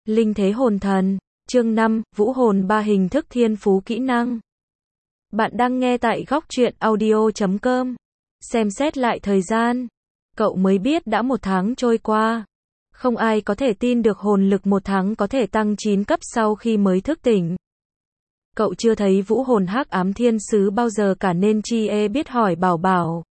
Linh thế hồn thần, chương 5, vũ hồn 3 hình thức thiên phú kỹ năng. Bạn đang nghe tại góc truyện audio.com. Xem xét lại thời gian. Cậu mới biết đã 1 tháng trôi qua. Không ai có thể tin được hồn lực 1 tháng có thể tăng 9 cấp sau khi mới thức tỉnh. Cậu chưa thấy vũ hồn hắc ám thiên sứ bao giờ cả nên Chie biết hỏi Bảo Bảo.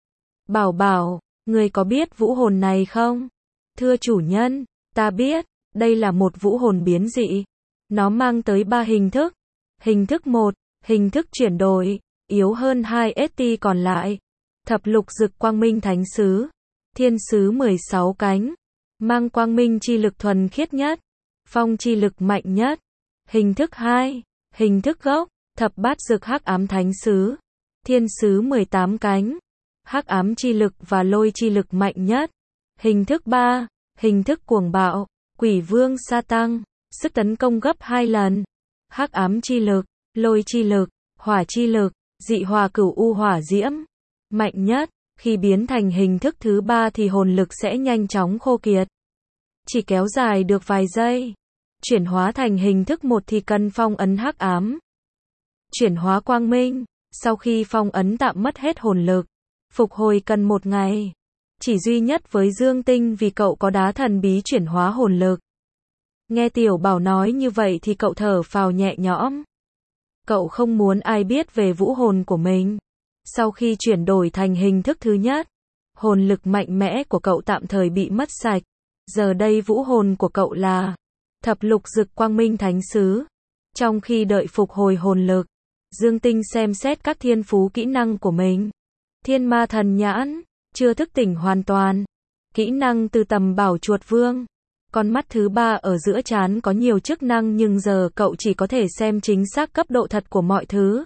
Bảo Bảo, người có biết vũ hồn này không? Thưa chủ nhân, ta biết, đây là một vũ hồn biến dị. Nó mang tới 3 hình thức. Hình thức 1, hình thức chuyển đổi, yếu hơn 2 ST còn lại. Thập lục dực quang minh thánh sứ, thiên sứ 16 cánh, mang quang minh chi lực thuần khiết nhất, phong chi lực mạnh nhất. Hình thức 2, hình thức gốc, thập bát dực hắc ám thánh sứ, thiên sứ 18 cánh, hắc ám chi lực và lôi chi lực mạnh nhất. Hình thức 3, hình thức cuồng bạo, quỷ vương sa tăng, sức tấn công gấp 2 lần, hắc ám chi lực, lôi chi lực, hỏa chi lực, dị hỏa cửu u hỏa diễm, mạnh nhất. Khi biến thành hình thức thứ 3 thì hồn lực sẽ nhanh chóng khô kiệt, chỉ kéo dài được vài giây. Chuyển hóa thành hình thức 1 thì cần phong ấn hắc ám. Chuyển hóa quang minh, sau khi phong ấn tạm mất hết hồn lực, phục hồi cần 1 ngày. Chỉ duy nhất với Dương Tinh vì cậu có đá thần bí chuyển hóa hồn lực. Nghe Tiểu Bảo nói như vậy thì cậu thở phào nhẹ nhõm. Cậu không muốn ai biết về vũ hồn của mình. Sau khi chuyển đổi thành hình thức thứ nhất, hồn lực mạnh mẽ của cậu tạm thời bị mất sạch. Giờ đây vũ hồn của cậu là thập lục dực quang minh thánh sứ. Trong khi đợi phục hồi hồn lực, Dương Tinh xem xét các thiên phú kỹ năng của mình. Thiên ma thần nhãn, chưa thức tỉnh hoàn toàn. Kỹ năng từ tầm bảo chuột vương. Con mắt thứ 3 ở giữa trán có nhiều chức năng nhưng giờ cậu chỉ có thể xem chính xác cấp độ thật của mọi thứ.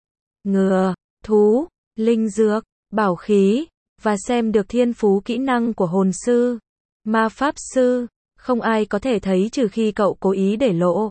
Ngựa, thú, linh dược, bảo khí, và xem được thiên phú kỹ năng của hồn sư, ma pháp sư. Không ai có thể thấy trừ khi cậu cố ý để lộ.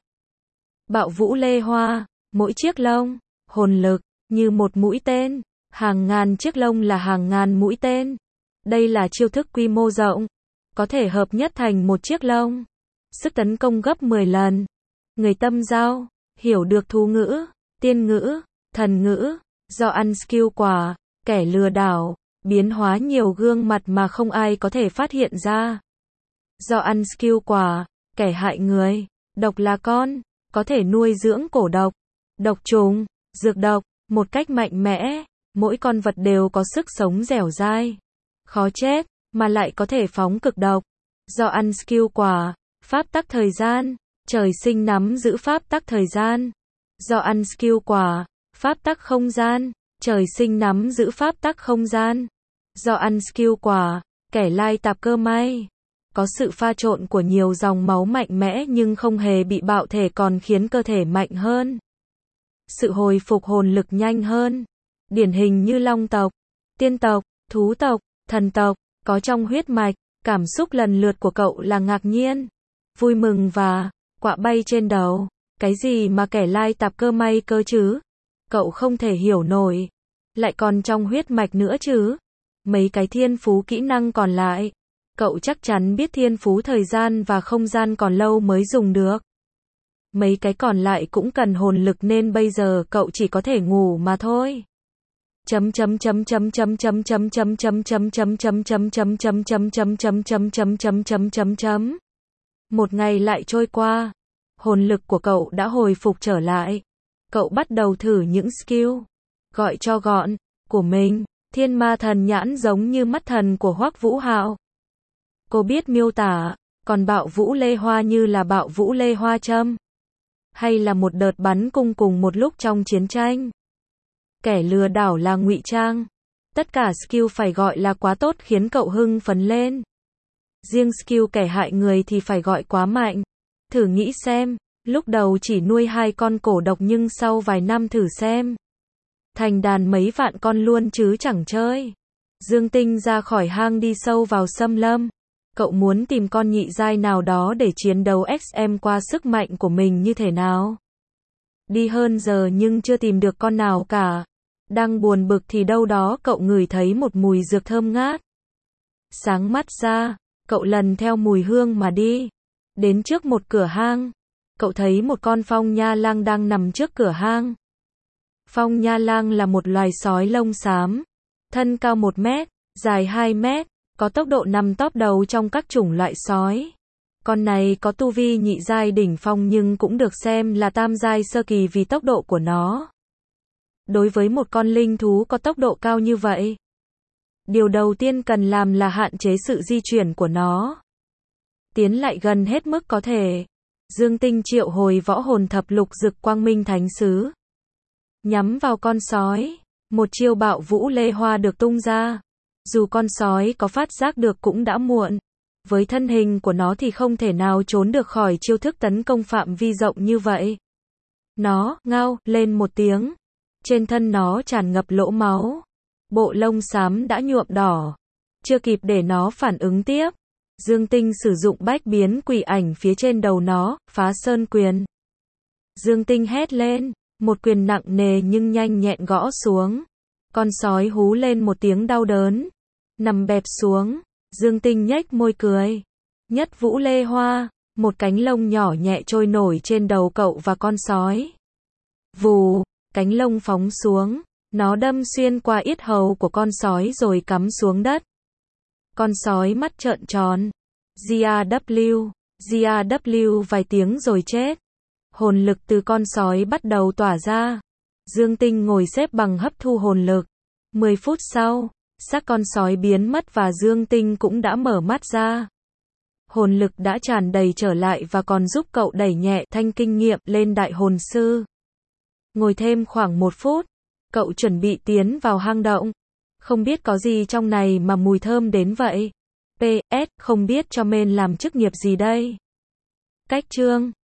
Bạo vũ lê hoa, mỗi chiếc lông, hồn lực, như một mũi tên. Hàng ngàn chiếc lông là hàng ngàn mũi tên. Đây là chiêu thức quy mô rộng, có thể hợp nhất thành một chiếc lông. Sức tấn công gấp 10 lần. Người tâm giao, hiểu được thú ngữ, tiên ngữ, thần ngữ. Do ăn skill quả, kẻ lừa đảo, biến hóa nhiều gương mặt mà không ai có thể phát hiện ra. Do ăn skill quả, kẻ hại người, độc là con, có thể nuôi dưỡng cổ độc, độc trùng, dược độc, một cách mạnh mẽ. Mỗi con vật đều có sức sống dẻo dai, khó chết, mà lại có thể phóng cực độc. Do ăn skill quả, pháp tắc thời gian, trời sinh nắm giữ pháp tắc thời gian. Do ăn skill quả, pháp tắc không gian, trời sinh nắm giữ pháp tắc không gian. Do ăn skill quả, kẻ lai tạp cơ may, có sự pha trộn của nhiều dòng máu mạnh mẽ nhưng không hề bị bạo thể còn khiến cơ thể mạnh hơn. Sự hồi phục hồn lực nhanh hơn. Điển hình như long tộc, tiên tộc, thú tộc, thần tộc, có trong huyết mạch. Cảm xúc lần lượt của cậu là ngạc nhiên, vui mừng và quạ bay trên đầu. Cái gì mà kẻ lai tạp cơ may cơ chứ? Cậu không thể hiểu nổi. Lại còn trong huyết mạch nữa chứ? Mấy cái thiên phú kỹ năng còn lại, cậu chắc chắn biết thiên phú thời gian và không gian còn lâu mới dùng được. Mấy cái còn lại cũng cần hồn lực nên bây giờ cậu chỉ có thể ngủ mà thôi. Một ngày lại trôi qua, hồn lực của cậu đã hồi phục trở lại. Cậu bắt đầu thử những skill, gọi cho gọn, của mình. Thiên ma thần nhãn giống như mắt thần của Hoắc Vũ Hạo. Cô biết miêu tả, còn bạo vũ lê hoa như là bạo vũ lê hoa châm. Hay là một đợt bắn cung cùng một lúc trong chiến tranh. Kẻ lừa đảo là ngụy trang. Tất cả skill phải gọi là quá tốt khiến cậu hưng phấn lên. Riêng skill kẻ hại người thì phải gọi quá mạnh. Thử nghĩ xem, lúc đầu chỉ nuôi 2 con cổ độc nhưng sau vài năm thử xem. Thành đàn mấy vạn con luôn chứ chẳng chơi. Dương Tinh ra khỏi hang đi sâu vào xâm lâm. Cậu muốn tìm con nhị giai nào đó để chiến đấu xem qua sức mạnh của mình như thế nào. Đi hơn giờ nhưng chưa tìm được con nào cả. Đang buồn bực thì đâu đó cậu ngửi thấy một mùi dược thơm ngát. Sáng mắt ra, cậu lần theo mùi hương mà đi. Đến trước một cửa hang, cậu thấy một con phong nha lang đang nằm trước cửa hang. Phong nha lang là một loài sói lông xám, thân cao 1 mét, dài 2 mét, có tốc độ nằm top đầu trong các chủng loại sói. Con này có tu vi nhị giai đỉnh phong nhưng cũng được xem là tam giai sơ kỳ vì tốc độ của nó. Đối với một con linh thú có tốc độ cao như vậy, điều đầu tiên cần làm là hạn chế sự di chuyển của nó. Tiến lại gần hết mức có thể. Dương Tinh triệu hồi võ hồn thập lục dực quang minh thánh sứ. Nhắm vào con sói, một chiêu bạo vũ lê hoa được tung ra. Dù con sói có phát giác được cũng đã muộn. Với thân hình của nó thì không thể nào trốn được khỏi chiêu thức tấn công phạm vi rộng như vậy. Nó ngao lên một tiếng. Trên thân nó tràn ngập lỗ máu. Bộ lông xám đã nhuộm đỏ. Chưa kịp để nó phản ứng tiếp, Dương Tinh sử dụng bách biến quỷ ảnh phía trên đầu nó, phá sơn quyền. Dương Tinh hét lên, một quyền nặng nề nhưng nhanh nhẹn gõ xuống. Con sói hú lên một tiếng đau đớn, nằm bẹp xuống. Dương Tinh nhếch môi cười. Nhất vũ lê hoa, một cánh lông nhỏ nhẹ trôi nổi trên đầu cậu và con sói. Vù, cánh lông phóng xuống, nó đâm xuyên qua yết hầu của con sói rồi cắm xuống đất. Con sói mắt trợn tròn. GAW vài tiếng rồi chết. Hồn lực từ con sói bắt đầu tỏa ra. Dương Tinh ngồi xếp bằng hấp thu hồn lực. 10 phút sau, xác con sói biến mất và Dương Tinh cũng đã mở mắt ra. Hồn lực đã tràn đầy trở lại và còn giúp cậu đẩy nhẹ thanh kinh nghiệm lên đại hồn sư. Ngồi thêm khoảng 1 phút, cậu chuẩn bị tiến vào hang động. Không biết có gì trong này mà mùi thơm đến vậy. PS, không biết cho men làm chức nghiệp gì đây. Cách chương